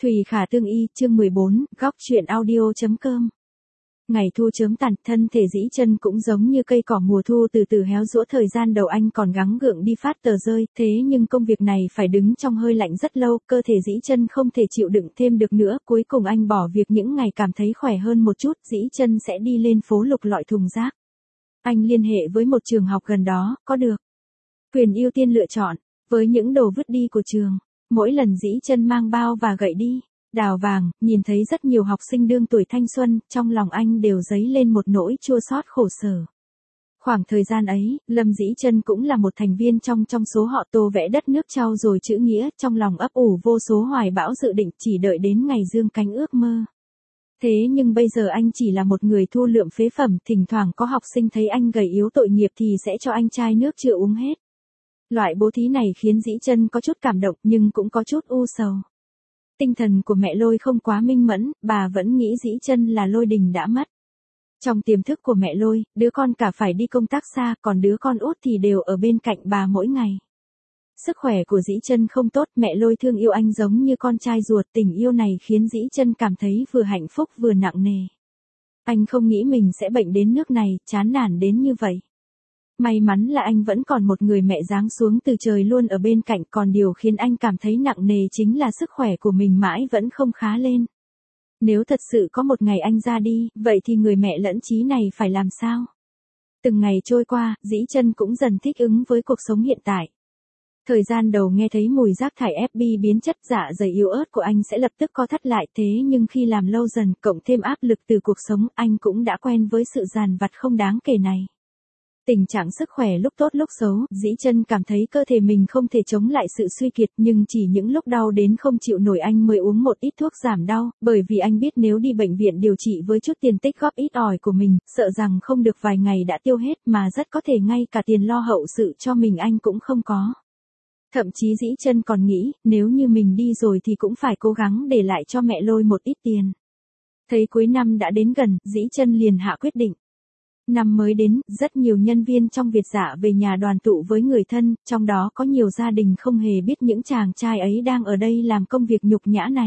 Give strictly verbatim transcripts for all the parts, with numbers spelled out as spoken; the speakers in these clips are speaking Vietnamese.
Thùy Khả Tương Y, chương mười bốn, góc truyện audio.com. Ngày thu chớm tàn, thân thể Dĩ Chân cũng giống như cây cỏ mùa thu từ từ héo rũ, thời gian đầu anh còn gắng gượng đi phát tờ rơi, thế nhưng công việc này phải đứng trong hơi lạnh rất lâu, cơ thể Dĩ Chân không thể chịu đựng thêm được nữa, cuối cùng anh bỏ việc, những ngày cảm thấy khỏe hơn một chút, Dĩ Chân sẽ đi lên phố lục lọi thùng rác. Anh liên hệ với một trường học gần đó, có được quyền ưu tiên lựa chọn, với những đồ vứt đi của trường. Mỗi lần Dĩ Chân mang bao và gậy đi đào vàng, nhìn thấy rất nhiều học sinh đương tuổi thanh xuân, trong lòng anh đều dấy lên một nỗi chua xót khổ sở. Khoảng thời gian ấy, Lâm Dĩ Chân cũng là một thành viên trong trong số họ, tô vẽ đất nước trau dồi chữ nghĩa, trong lòng ấp ủ vô số hoài bão dự định, chỉ đợi đến ngày dương cánh ước mơ. Thế nhưng bây giờ anh chỉ là một người thu lượm phế phẩm, thỉnh thoảng có học sinh thấy anh gầy yếu tội nghiệp thì sẽ cho anh chai nước chưa uống hết. Loại bố thí này khiến Dĩ Chân có chút cảm động nhưng cũng có chút u sầu. Tinh thần của mẹ Lôi không quá minh mẫn, bà vẫn nghĩ Dĩ Chân là Lôi Đình đã mất. Trong tiềm thức của mẹ Lôi, đứa con cả phải đi công tác xa, còn đứa con út thì đều ở bên cạnh bà mỗi ngày. Sức khỏe của Dĩ Chân không tốt, mẹ Lôi thương yêu anh giống như con trai ruột, tình yêu này khiến Dĩ Chân cảm thấy vừa hạnh phúc vừa nặng nề. Anh không nghĩ mình sẽ bệnh đến nước này, chán nản đến như vậy. May mắn là anh vẫn còn một người mẹ giáng xuống từ trời luôn ở bên cạnh, còn điều khiến anh cảm thấy nặng nề chính là sức khỏe của mình mãi vẫn không khá lên. Nếu thật sự có một ngày anh ra đi, vậy thì người mẹ lẫn trí này phải làm sao? Từng ngày trôi qua, Dĩ Chân cũng dần thích ứng với cuộc sống hiện tại. Thời gian đầu nghe thấy mùi rác thải ép bê biến chất, dạ dày yếu ớt của anh sẽ lập tức co thắt lại, thế nhưng khi làm lâu dần, cộng thêm áp lực từ cuộc sống, anh cũng đã quen với sự dàn vặt không đáng kể này. Tình trạng sức khỏe lúc tốt lúc xấu, Dĩ Chân cảm thấy cơ thể mình không thể chống lại sự suy kiệt, nhưng chỉ những lúc đau đến không chịu nổi anh mới uống một ít thuốc giảm đau, bởi vì anh biết nếu đi bệnh viện điều trị với chút tiền tích góp ít ỏi của mình, sợ rằng không được vài ngày đã tiêu hết, mà rất có thể ngay cả tiền lo hậu sự cho mình anh cũng không có. Thậm chí Dĩ Chân còn nghĩ, nếu như mình đi rồi thì cũng phải cố gắng để lại cho mẹ Lôi một ít tiền. Thấy cuối năm đã đến gần, Dĩ Chân liền hạ quyết định. Năm mới đến, rất nhiều nhân viên trong Việt Dạ về nhà đoàn tụ với người thân, trong đó có nhiều gia đình không hề biết những chàng trai ấy đang ở đây làm công việc nhục nhã này.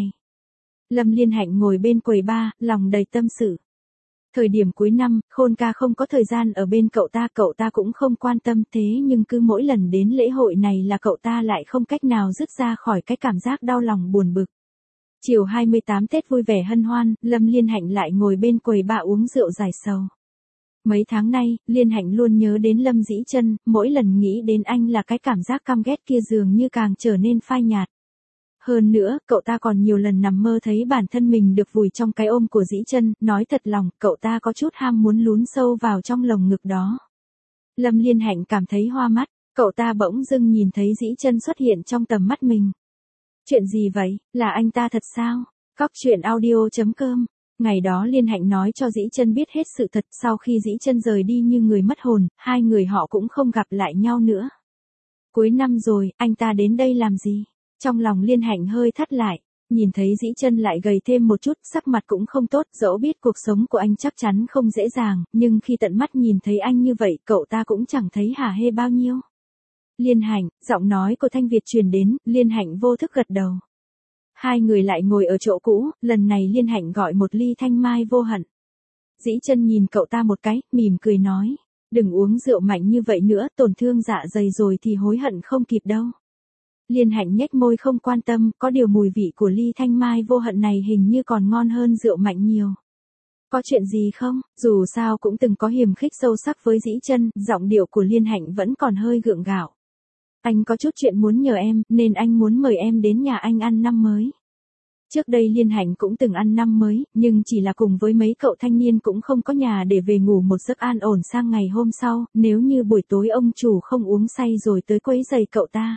Lâm Liên Hạnh ngồi bên quầy bar, lòng đầy tâm sự. Thời điểm cuối năm, Khôn ca không có thời gian ở bên cậu ta, cậu ta cũng không quan tâm, thế nhưng cứ mỗi lần đến lễ hội này là cậu ta lại không cách nào dứt ra khỏi cái cảm giác đau lòng buồn bực. Chiều hai mươi tám Tết vui vẻ hân hoan, Lâm Liên Hạnh lại ngồi bên quầy bar uống rượu giải sầu. Mấy tháng nay, Liên Hạnh luôn nhớ đến Lâm Dĩ Chân, mỗi lần nghĩ đến anh là cái cảm giác căm ghét kia dường như càng trở nên phai nhạt. Hơn nữa, cậu ta còn nhiều lần nằm mơ thấy bản thân mình được vùi trong cái ôm của Dĩ Chân, nói thật lòng, cậu ta có chút ham muốn lún sâu vào trong lồng ngực đó. Lâm Liên Hạnh cảm thấy hoa mắt, cậu ta bỗng dưng nhìn thấy Dĩ Chân xuất hiện trong tầm mắt mình. Chuyện gì vậy, là anh ta thật sao? Góc truyện audio.com. Ngày đó Liên Hạnh nói cho Dĩ Chân biết hết sự thật, sau khi Dĩ Chân rời đi như người mất hồn, hai người họ cũng không gặp lại nhau nữa. Cuối năm rồi, anh ta đến đây làm gì? Trong lòng Liên Hạnh hơi thắt lại, nhìn thấy Dĩ Chân lại gầy thêm một chút, sắc mặt cũng không tốt, dẫu biết cuộc sống của anh chắc chắn không dễ dàng, nhưng khi tận mắt nhìn thấy anh như vậy, cậu ta cũng chẳng thấy hả hê bao nhiêu. Liên Hạnh, giọng nói của Thanh Việt truyền đến, Liên Hạnh vô thức gật đầu. Hai người lại ngồi ở chỗ cũ, lần này Liên Hạnh gọi một ly thanh mai vô hận. Dĩ Chân nhìn cậu ta một cái, mỉm cười nói, đừng uống rượu mạnh như vậy nữa, tổn thương dạ dày rồi thì hối hận không kịp đâu. Liên Hạnh nhếch môi không quan tâm, có điều mùi vị của ly thanh mai vô hận này hình như còn ngon hơn rượu mạnh nhiều. Có chuyện gì không? Dù sao cũng từng có hiềm khích sâu sắc với Dĩ Chân, giọng điệu của Liên Hạnh vẫn còn hơi gượng gạo. Anh có chút chuyện muốn nhờ em, nên anh muốn mời em đến nhà anh ăn năm mới. Trước đây Liên Hạnh cũng từng ăn năm mới, nhưng chỉ là cùng với mấy cậu thanh niên cũng không có nhà để về ngủ một giấc an ổn sang ngày hôm sau, nếu như buổi tối ông chủ không uống say rồi tới quấy rầy cậu ta.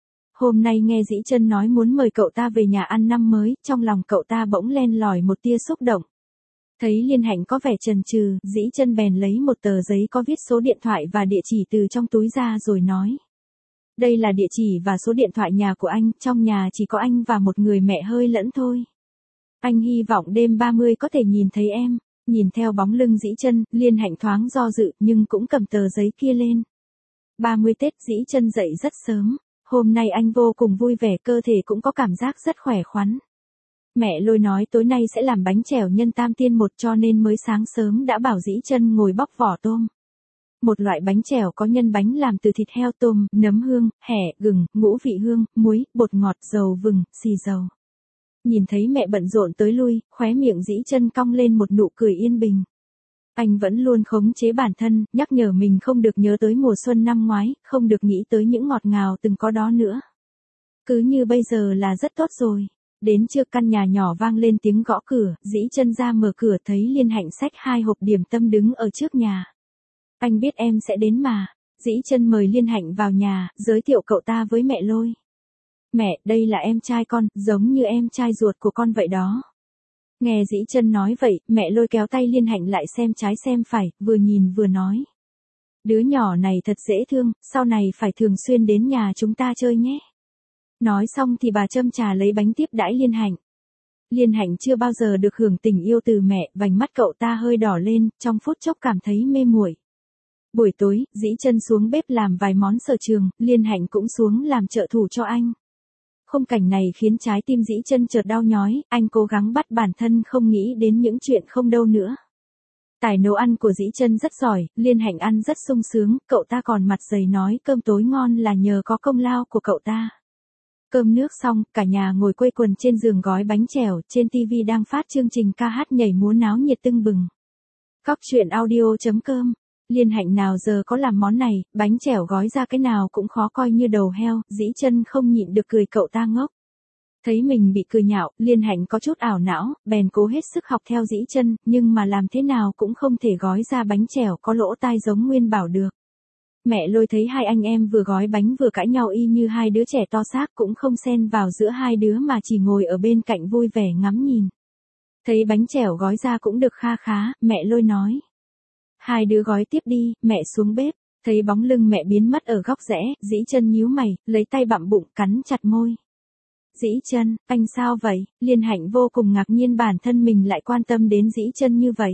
Hôm nay nghe Dĩ Chân nói muốn mời cậu ta về nhà ăn năm mới, trong lòng cậu ta bỗng len lỏi một tia xúc động. Thấy Liên Hạnh có vẻ chần chừ, Dĩ Chân bèn lấy một tờ giấy có viết số điện thoại và địa chỉ từ trong túi ra rồi nói. Đây là địa chỉ và số điện thoại nhà của anh, trong nhà chỉ có anh và một người mẹ hơi lẫn thôi. Anh hy vọng đêm ba mươi có thể nhìn thấy em. Nhìn theo bóng lưng Dĩ Chân, Liên Hạnh thoáng do dự nhưng cũng cầm tờ giấy kia lên. ba mươi Tết Dĩ Chân dậy rất sớm. Hôm nay anh vô cùng vui vẻ, cơ thể cũng có cảm giác rất khỏe khoắn. Mẹ Lôi nói tối nay sẽ làm bánh chèo nhân tam tiên một cho nên mới sáng sớm đã bảo Dĩ Chân ngồi bóc vỏ tôm. Một loại bánh chèo có nhân bánh làm từ thịt heo tôm, nấm hương, hẻ, gừng, ngũ vị hương, muối, bột ngọt, dầu vừng, xì dầu. Nhìn thấy mẹ bận rộn tới lui, khóe miệng Dĩ Chân cong lên một nụ cười yên bình. Anh vẫn luôn khống chế bản thân, nhắc nhở mình không được nhớ tới mùa xuân năm ngoái, không được nghĩ tới những ngọt ngào từng có đó nữa. Cứ như bây giờ là rất tốt rồi. Đến trưa căn nhà nhỏ vang lên tiếng gõ cửa, Dĩ Chân ra mở cửa thấy Liên Hạnh xách hai hộp điểm tâm đứng ở trước nhà. Anh biết em sẽ đến mà. Dĩ Chân mời Liên Hạnh vào nhà, giới thiệu cậu ta với mẹ Lôi. Mẹ, đây là em trai con, giống như em trai ruột của con vậy đó. Nghe Dĩ Chân nói vậy, mẹ Lôi kéo tay Liên Hạnh lại xem trái xem phải, vừa nhìn vừa nói. Đứa nhỏ này thật dễ thương, sau này phải thường xuyên đến nhà chúng ta chơi nhé. Nói xong thì bà châm trà lấy bánh tiếp đãi Liên Hạnh. Liên Hạnh chưa bao giờ được hưởng tình yêu từ mẹ, vành mắt cậu ta hơi đỏ lên, trong phút chốc cảm thấy mê muội. Buổi tối, Dĩ Chân xuống bếp làm vài món sở trường, Liên Hạnh cũng xuống làm trợ thủ cho anh. Khung cảnh này khiến trái tim Dĩ Chân chợt đau nhói, anh cố gắng bắt bản thân không nghĩ đến những chuyện không đâu nữa. Tài nấu ăn của Dĩ Chân rất giỏi, Liên Hạnh ăn rất sung sướng, cậu ta còn mặt dày nói cơm tối ngon là nhờ có công lao của cậu ta. Cơm nước xong, cả nhà ngồi quây quần trên giường gói bánh chèo, trên tivi đang phát chương trình ca hát nhảy múa náo nhiệt tưng bừng. Góc truyện audio chấm com. Liên Hạnh nào giờ có làm món này, bánh chèo gói ra cái nào cũng khó coi như đầu heo, Dĩ Chân không nhịn được cười cậu ta ngốc. Thấy mình bị cười nhạo, Liên Hạnh có chút ảo não, bèn cố hết sức học theo Dĩ Chân, nhưng mà làm thế nào cũng không thể gói ra bánh chèo có lỗ tai giống Nguyên Bảo được. Mẹ Lôi thấy hai anh em vừa gói bánh vừa cãi nhau y như hai đứa trẻ to xác, cũng không xen vào giữa hai đứa mà chỉ ngồi ở bên cạnh vui vẻ ngắm nhìn. Thấy bánh chèo gói ra cũng được kha khá, mẹ Lôi nói. Hai đứa gói tiếp đi, mẹ xuống bếp. Thấy bóng lưng mẹ biến mất ở góc rẽ, Dĩ Chân nhíu mày, lấy tay bặm bụng, cắn chặt môi. Dĩ Chân, anh sao vậy? Liên Hạnh vô cùng ngạc nhiên bản thân mình lại quan tâm đến Dĩ Chân như vậy.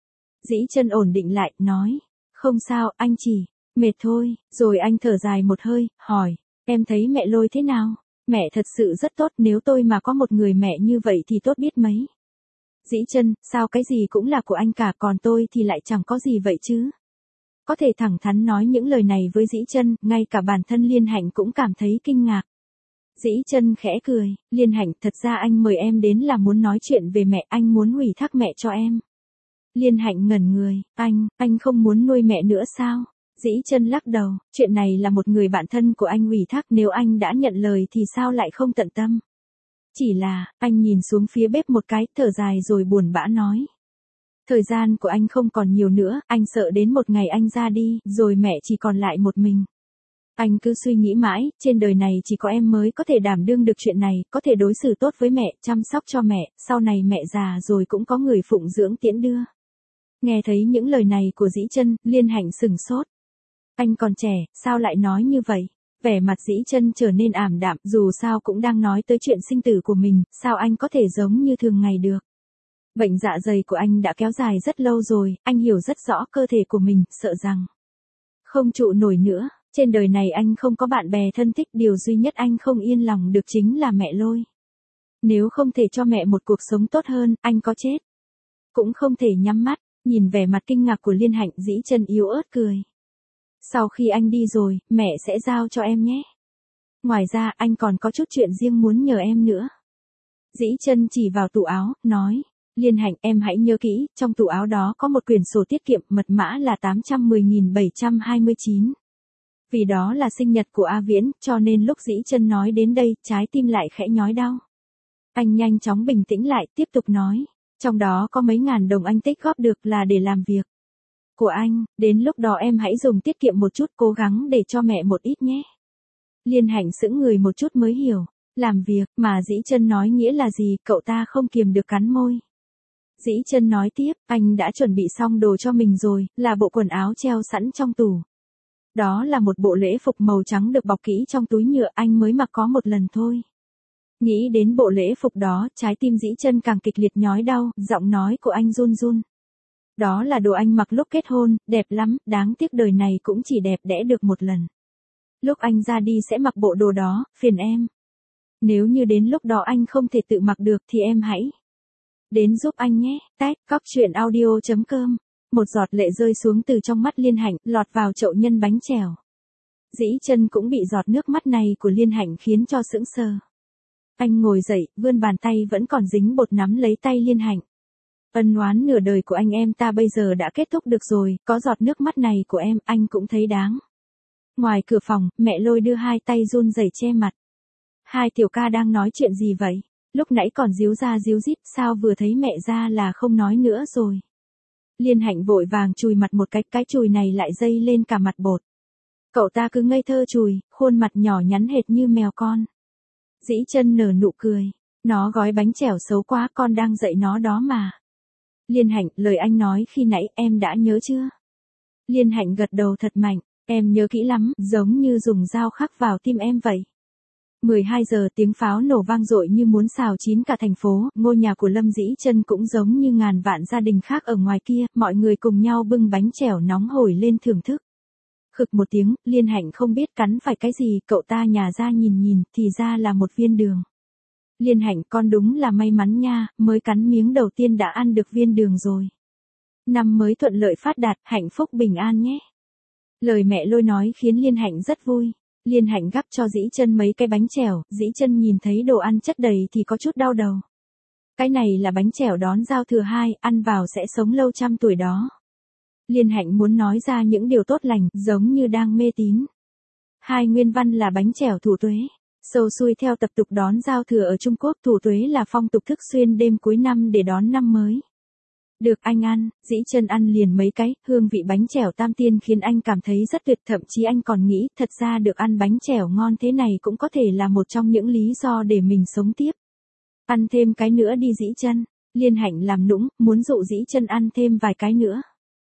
Dĩ Chân ổn định lại, nói. Không sao, anh chỉ mệt thôi. Rồi anh thở dài một hơi, hỏi. Em thấy mẹ Lôi thế nào? Mẹ thật sự rất tốt, nếu tôi mà có một người mẹ như vậy thì tốt biết mấy. Dĩ Chân, sao cái gì cũng là của anh cả, còn tôi thì lại chẳng có gì vậy chứ? Có thể thẳng thắn nói những lời này với Dĩ Chân, ngay cả bản thân Liên Hạnh cũng cảm thấy kinh ngạc. Dĩ Chân khẽ cười, Liên Hạnh, thật ra anh mời em đến là muốn nói chuyện về mẹ, anh muốn ủy thác mẹ cho em. Liên Hạnh ngẩn người, anh, anh không muốn nuôi mẹ nữa sao? Dĩ Chân lắc đầu, chuyện này là một người bạn thân của anh ủy thác, nếu anh đã nhận lời thì sao lại không tận tâm? Chỉ là, anh nhìn xuống phía bếp một cái, thở dài rồi buồn bã nói. Thời gian của anh không còn nhiều nữa, anh sợ đến một ngày anh ra đi, rồi mẹ chỉ còn lại một mình. Anh cứ suy nghĩ mãi, trên đời này chỉ có em mới có thể đảm đương được chuyện này, có thể đối xử tốt với mẹ, chăm sóc cho mẹ, sau này mẹ già rồi cũng có người phụng dưỡng tiễn đưa. Nghe thấy những lời này của Dĩ Chân, Liên Hạnh sừng sốt. Anh còn trẻ, sao lại nói như vậy? Vẻ mặt Dĩ Chân trở nên ảm đạm, dù sao cũng đang nói tới chuyện sinh tử của mình, sao anh có thể giống như thường ngày được? Bệnh dạ dày của anh đã kéo dài rất lâu rồi, anh hiểu rất rõ cơ thể của mình, sợ rằng không trụ nổi nữa. Trên đời này anh không có bạn bè thân thích, điều duy nhất anh không yên lòng được chính là mẹ Lôi. Nếu không thể cho mẹ một cuộc sống tốt hơn, anh có chết cũng không thể nhắm mắt. Nhìn vẻ mặt kinh ngạc của Liên Hạnh, Dĩ Chân yếu ớt cười. Sau khi anh đi rồi, mẹ sẽ giao cho em nhé. Ngoài ra, anh còn có chút chuyện riêng muốn nhờ em nữa. Dĩ Chân chỉ vào tủ áo, nói. Liên Hạnh, em hãy nhớ kỹ, trong tủ áo đó có một quyển sổ tiết kiệm, mật mã là tám trăm mười nghìn bảy trăm hai mươi chín. Vì đó là sinh nhật của A Viễn, cho nên lúc Dĩ Chân nói đến đây, trái tim lại khẽ nhói đau. Anh nhanh chóng bình tĩnh lại, tiếp tục nói. Trong đó có mấy ngàn đồng anh tích góp được là để làm việc của anh, đến lúc đó em hãy dùng tiết kiệm một chút, cố gắng để cho mẹ một ít nhé. Liên Hạnh sững người một chút mới hiểu, làm việc, mà Dĩ Chân nói nghĩa là gì, cậu ta không kiềm được cắn môi. Dĩ Chân nói tiếp, anh đã chuẩn bị xong đồ cho mình rồi, là bộ quần áo treo sẵn trong tủ. Đó là một bộ lễ phục màu trắng được bọc kỹ trong túi nhựa, anh mới mặc có một lần thôi. Nghĩ đến bộ lễ phục đó, trái tim Dĩ Chân càng kịch liệt nhói đau, giọng nói của anh run run. Đó là đồ anh mặc lúc kết hôn, đẹp lắm, đáng tiếc đời này cũng chỉ đẹp đẽ được một lần. Lúc anh ra đi sẽ mặc bộ đồ đó, phiền em. Nếu như đến lúc đó anh không thể tự mặc được thì em hãy đến giúp anh nhé. Tag Cóc Truyện Audio chấm com. Một giọt lệ rơi xuống từ trong mắt Liên Hạnh, lọt vào chậu nhân bánh chèo. Dĩ Chân cũng bị giọt nước mắt này của Liên Hạnh khiến cho sững sờ. Anh ngồi dậy, vươn bàn tay vẫn còn dính bột nắm lấy tay Liên Hạnh. Ân oán nửa đời của anh em ta bây giờ đã kết thúc được rồi, có giọt nước mắt này của em, anh cũng thấy đáng. Ngoài cửa phòng, mẹ Lôi đưa hai tay run rẩy che mặt. Hai tiểu ca đang nói chuyện gì vậy? Lúc nãy còn díu ra díu dít, sao vừa thấy mẹ ra là không nói nữa rồi? Liên Hạnh vội vàng chùi mặt một cái, cái chùi này lại dây lên cả mặt bột. Cậu ta cứ ngây thơ chùi, khuôn mặt nhỏ nhắn hệt như mèo con. Dĩ Chân nở nụ cười. Nó gói bánh chèo xấu quá, con đang dạy nó đó mà. Liên Hạnh, lời anh nói khi nãy em đã nhớ chưa? Liên Hạnh gật đầu thật mạnh, em nhớ kỹ lắm, giống như dùng dao khắc vào tim em vậy. mười hai giờ tiếng pháo nổ vang dội như muốn xào chín cả thành phố, ngôi nhà của Lâm Dĩ Chân cũng giống như ngàn vạn gia đình khác ở ngoài kia, mọi người cùng nhau bưng bánh chèo nóng hổi lên thưởng thức. Khực một tiếng, Liên Hạnh không biết cắn phải cái gì, cậu ta nhả ra nhìn nhìn, thì ra là một viên đường. Liên Hạnh, con đúng là may mắn nha, mới cắn miếng đầu tiên đã ăn được viên đường rồi. Năm mới thuận lợi phát đạt, hạnh phúc bình an nhé. Lời mẹ Lôi nói khiến Liên Hạnh rất vui. Liên Hạnh gắp cho Dĩ Chân mấy cái bánh chèo, Dĩ Chân nhìn thấy đồ ăn chất đầy thì có chút đau đầu. Cái này là bánh chèo đón giao thừa hai, ăn vào sẽ sống lâu trăm tuổi đó. Liên Hạnh muốn nói ra những điều tốt lành, giống như đang mê tín. Hai nguyên văn là bánh chèo thủ tuế. Sâu xuôi theo tập tục đón giao thừa ở Trung Quốc, thủ tuế là phong tục thức xuyên đêm cuối năm để đón năm mới. Được anh ăn, Dĩ Chân ăn liền mấy cái, hương vị bánh chèo tam tiên khiến anh cảm thấy rất tuyệt, thậm chí anh còn nghĩ, thật ra được ăn bánh chèo ngon thế này cũng có thể là một trong những lý do để mình sống tiếp. Ăn thêm cái nữa đi Dĩ Chân. Liên Hạnh làm nũng, muốn dụ Dĩ Chân ăn thêm vài cái nữa.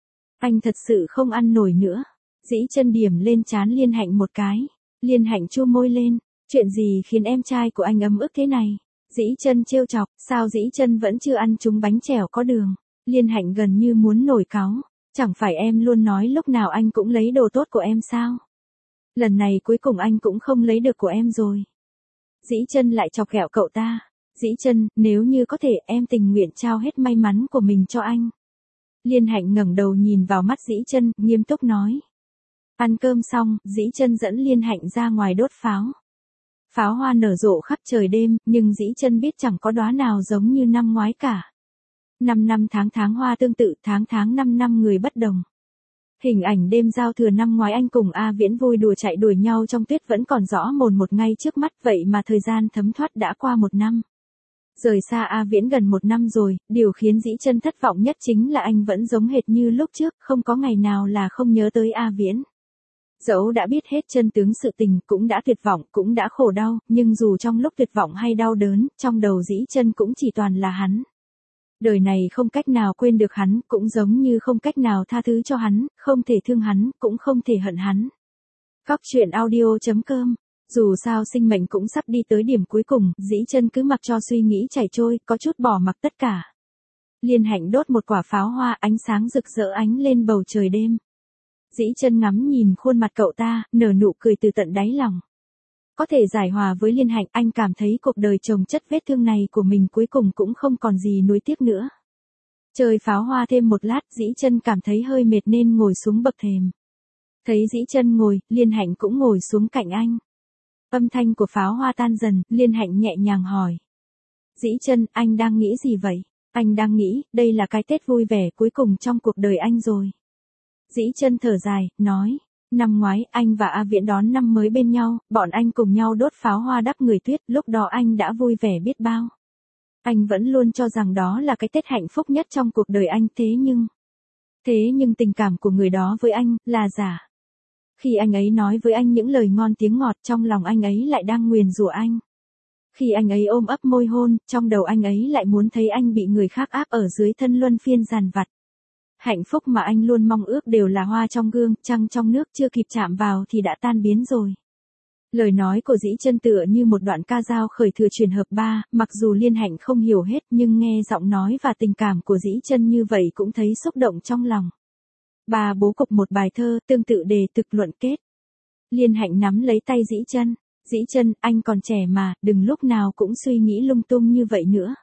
Anh thật sự không ăn nổi nữa. Dĩ Chân điểm lên trán Liên Hạnh một cái. Liên Hạnh chua môi lên. Chuyện gì khiến em trai của anh ấm ức thế này? Dĩ Chân trêu chọc, sao Dĩ Chân vẫn chưa ăn trúng bánh chèo có đường? Liên Hạnh gần như muốn nổi cáu. Chẳng phải em luôn nói lúc nào anh cũng lấy đồ tốt của em sao? Lần này cuối cùng anh cũng không lấy được của em rồi. Dĩ Chân lại chọc ghẹo cậu ta. Dĩ Chân, nếu như có thể em tình nguyện trao hết may mắn của mình cho anh. Liên Hạnh ngẩng đầu nhìn vào mắt Dĩ Chân, nghiêm túc nói. Ăn cơm xong, Dĩ Chân dẫn Liên Hạnh ra ngoài đốt pháo. Pháo hoa nở rộ khắp trời đêm, nhưng Dĩ Chân biết chẳng có đóa nào giống như năm ngoái cả. Năm năm tháng tháng hoa tương tự, tháng tháng năm năm người bất đồng. Hình ảnh đêm giao thừa năm ngoái anh cùng A Viễn vui đùa chạy đuổi nhau trong tuyết vẫn còn rõ mồn một ngay trước mắt, vậy mà thời gian thấm thoát đã qua một năm. Rời xa A Viễn gần một năm rồi, điều khiến Dĩ Chân thất vọng nhất chính là anh vẫn giống hệt như lúc trước, không có ngày nào là không nhớ tới A Viễn. Dẫu đã biết hết chân tướng sự tình, cũng đã tuyệt vọng, cũng đã khổ đau, nhưng dù trong lúc tuyệt vọng hay đau đớn, trong đầu Dĩ Chân cũng chỉ toàn là hắn. Đời này không cách nào quên được hắn, cũng giống như không cách nào tha thứ cho hắn, không thể thương hắn, cũng không thể hận hắn. Cóc Truyện Audio chấm com. Dù sao sinh mệnh cũng sắp đi tới điểm cuối cùng, Dĩ Chân cứ mặc cho suy nghĩ chảy trôi, có chút bỏ mặc tất cả. Liên Hạnh đốt một quả pháo hoa, ánh sáng rực rỡ ánh lên bầu trời đêm. Dĩ Chân ngắm nhìn khuôn mặt cậu ta, nở nụ cười từ tận đáy lòng. Có thể giải hòa với Liên Hạnh, anh cảm thấy cuộc đời chồng chất vết thương này của mình cuối cùng cũng không còn gì nuối tiếc nữa. Chơi pháo hoa thêm một lát, Dĩ Chân cảm thấy hơi mệt nên ngồi xuống bậc thềm. Thấy Dĩ Chân ngồi, Liên Hạnh cũng ngồi xuống cạnh anh. Âm thanh của pháo hoa tan dần, Liên Hạnh nhẹ nhàng hỏi. Dĩ Chân, anh đang nghĩ gì vậy? Anh đang nghĩ, đây là cái Tết vui vẻ cuối cùng trong cuộc đời anh rồi. Dĩ Chân thở dài, nói. Năm ngoái, anh và A Viễn đón năm mới bên nhau, bọn anh cùng nhau đốt pháo hoa đắp người tuyết, lúc đó anh đã vui vẻ biết bao. Anh vẫn luôn cho rằng đó là cái Tết hạnh phúc nhất trong cuộc đời anh, thế nhưng... Thế nhưng tình cảm của người đó với anh, là giả. Khi anh ấy nói với anh những lời ngon tiếng ngọt, trong lòng anh ấy lại đang nguyền rủa anh. Khi anh ấy ôm ấp môi hôn, trong đầu anh ấy lại muốn thấy anh bị người khác áp ở dưới thân luân phiên giàn vặt. Hạnh phúc mà anh luôn mong ước đều là hoa trong gương, trăng trong nước, chưa kịp chạm vào thì đã tan biến rồi. Lời nói của Dĩ Chân tựa như một đoạn ca dao khởi thừa truyền hợp ba, mặc dù Liên Hạnh không hiểu hết nhưng nghe giọng nói và tình cảm của Dĩ Chân như vậy cũng thấy xúc động trong lòng. Bà bố cục một bài thơ, tương tự đề thực luận kết. Liên Hạnh nắm lấy tay Dĩ Chân. Dĩ Chân, anh còn trẻ mà, đừng lúc nào cũng suy nghĩ lung tung như vậy nữa.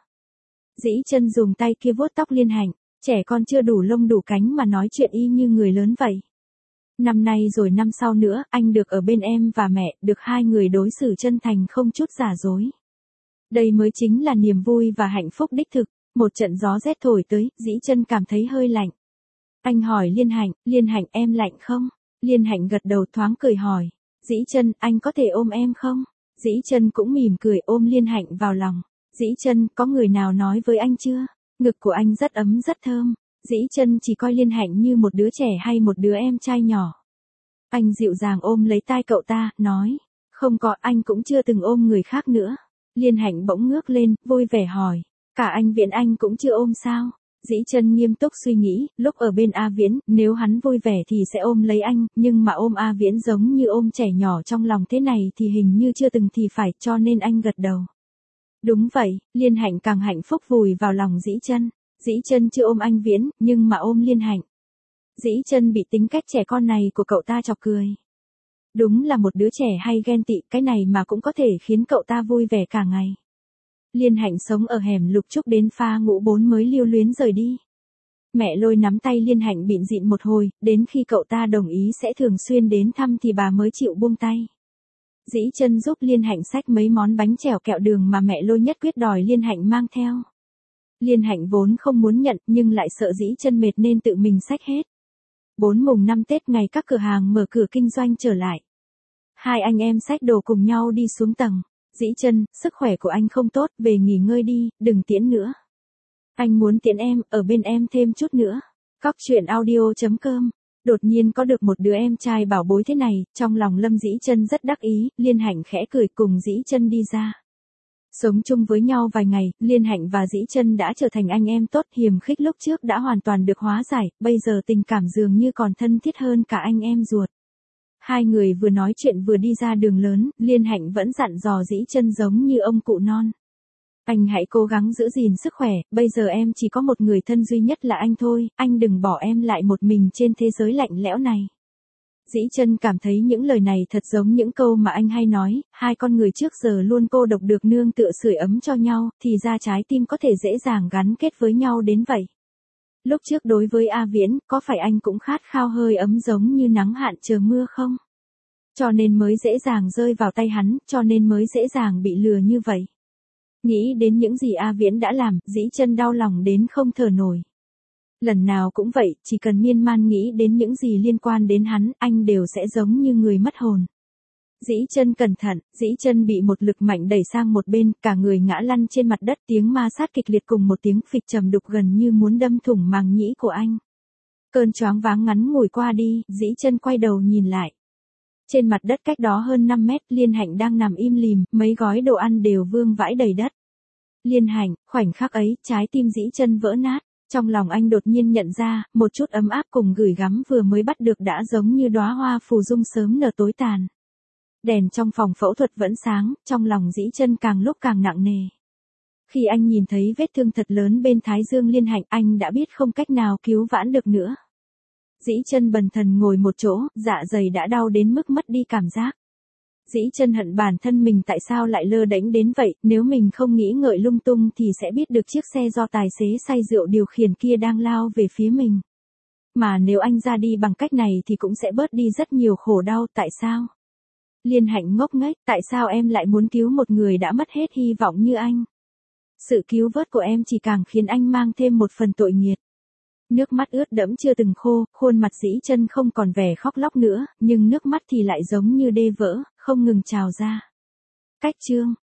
Dĩ Chân dùng tay kia vuốt tóc Liên Hạnh, trẻ con chưa đủ lông đủ cánh mà nói chuyện y như người lớn vậy. Năm nay rồi năm sau nữa, anh được ở bên em và mẹ, được hai người đối xử chân thành không chút giả dối. Đây mới chính là niềm vui và hạnh phúc đích thực. Một trận gió rét thổi tới, Dĩ Chân cảm thấy hơi lạnh. Anh hỏi Liên Hạnh, Liên Hạnh em lạnh không? Liên Hạnh gật đầu thoáng cười hỏi. Dĩ Chân, anh có thể ôm em không? Dĩ Chân cũng mỉm cười ôm Liên Hạnh vào lòng. Dĩ Chân, có người nào nói với anh chưa? Ngực của anh rất ấm rất thơm. Dĩ Chân chỉ coi Liên Hạnh như một đứa trẻ hay một đứa em trai nhỏ. Anh dịu dàng ôm lấy tai cậu ta, nói. Không có, anh cũng chưa từng ôm người khác nữa. Liên Hạnh bỗng ngước lên, vui vẻ hỏi. Cả anh Viễn anh cũng chưa ôm sao? Dĩ Chân nghiêm túc suy nghĩ, lúc ở bên A Viễn, nếu hắn vui vẻ thì sẽ ôm lấy anh, nhưng mà ôm A Viễn giống như ôm trẻ nhỏ trong lòng thế này thì hình như chưa từng thì phải, cho nên anh gật đầu. Đúng vậy, Liên Hạnh càng hạnh phúc vùi vào lòng Dĩ Chân. Dĩ Chân chưa ôm anh Viễn, nhưng mà ôm Liên Hạnh. Dĩ Chân bị tính cách trẻ con này của cậu ta chọc cười. Đúng là một đứa trẻ hay ghen tị, cái này mà cũng có thể khiến cậu ta vui vẻ cả ngày. Liên Hạnh sống ở hẻm Lục Trúc đến pha ngũ bốn mới lưu luyến rời đi. Mẹ Lôi nắm tay Liên Hạnh bịn dịn một hồi, đến khi cậu ta đồng ý sẽ thường xuyên đến thăm thì bà mới chịu buông tay. Dĩ Chân giúp Liên Hạnh xách mấy món bánh chèo kẹo đường mà mẹ Lôi nhất quyết đòi Liên Hạnh mang theo. Liên Hạnh vốn không muốn nhận nhưng lại sợ Dĩ Chân mệt nên tự mình xách hết. Bốn mùng năm Tết ngày các cửa hàng mở cửa kinh doanh trở lại. Hai anh em xách đồ cùng nhau đi xuống tầng. Dĩ Chân, sức khỏe của anh không tốt, về nghỉ ngơi đi, đừng tiễn nữa. Anh muốn tiễn em, ở bên em thêm chút nữa. Cóc truyện audio chấm com. Đột nhiên có được một đứa em trai bảo bối thế này, trong lòng Lâm Dĩ Chân rất đắc ý, Liên Hạnh khẽ cười cùng Dĩ Chân đi ra. Sống chung với nhau vài ngày, Liên Hạnh và Dĩ Chân đã trở thành anh em tốt, hiềm khích lúc trước đã hoàn toàn được hóa giải, bây giờ tình cảm dường như còn thân thiết hơn cả anh em ruột. Hai người vừa nói chuyện vừa đi ra đường lớn, Liên Hạnh vẫn dặn dò Dĩ Chân giống như ông cụ non. Anh hãy cố gắng giữ gìn sức khỏe, bây giờ em chỉ có một người thân duy nhất là anh thôi, anh đừng bỏ em lại một mình trên thế giới lạnh lẽo này. Dĩ Chân cảm thấy những lời này thật giống những câu mà anh hay nói, hai con người trước giờ luôn cô độc được nương tựa sưởi ấm cho nhau, thì ra trái tim có thể dễ dàng gắn kết với nhau đến vậy. Lúc trước đối với A Viễn, có phải anh cũng khát khao hơi ấm giống như nắng hạn chờ mưa không? Cho nên mới dễ dàng rơi vào tay hắn, cho nên mới dễ dàng bị lừa như vậy. Nghĩ đến những gì A Viễn đã làm, Dĩ Chân đau lòng đến không thở nổi. Lần nào cũng vậy, chỉ cần miên man nghĩ đến những gì liên quan đến hắn, anh đều sẽ giống như người mất hồn. Dĩ Chân cẩn thận, Dĩ Chân bị một lực mạnh đẩy sang một bên, cả người ngã lăn trên mặt đất, tiếng ma sát kịch liệt cùng một tiếng phịch trầm đục gần như muốn đâm thủng màng nhĩ của anh. Cơn choáng váng ngắn ngủi qua đi, Dĩ Chân quay đầu nhìn lại. Trên mặt đất cách đó hơn năm mét, Liên Hạnh đang nằm im lìm, mấy gói đồ ăn đều vương vãi đầy đất. Liên Hạnh, khoảnh khắc ấy, trái tim Dĩ Chân vỡ nát. Trong lòng anh đột nhiên nhận ra, một chút ấm áp cùng gửi gắm vừa mới bắt được đã giống như đóa hoa phù dung sớm nở tối tàn. Đèn trong phòng phẫu thuật vẫn sáng, trong lòng Dĩ Chân càng lúc càng nặng nề. Khi anh nhìn thấy vết thương thật lớn bên thái dương Liên Hạnh, anh đã biết không cách nào cứu vãn được nữa. Dĩ Chân bần thần ngồi một chỗ, dạ dày đã đau đến mức mất đi cảm giác. Dĩ Chân hận bản thân mình tại sao lại lơ đễnh đến vậy, nếu mình không nghĩ ngợi lung tung thì sẽ biết được chiếc xe do tài xế say rượu điều khiển kia đang lao về phía mình. Mà nếu anh ra đi bằng cách này thì cũng sẽ bớt đi rất nhiều khổ đau, tại sao? Liên Hạnh ngốc nghếch, tại sao em lại muốn cứu một người đã mất hết hy vọng như anh? Sự cứu vớt của em chỉ càng khiến anh mang thêm một phần tội nghiệt. Nước mắt ướt đẫm chưa từng khô, khuôn mặt Dĩ Chân không còn vẻ khóc lóc nữa, nhưng nước mắt thì lại giống như đê vỡ, không ngừng trào ra. Cách chương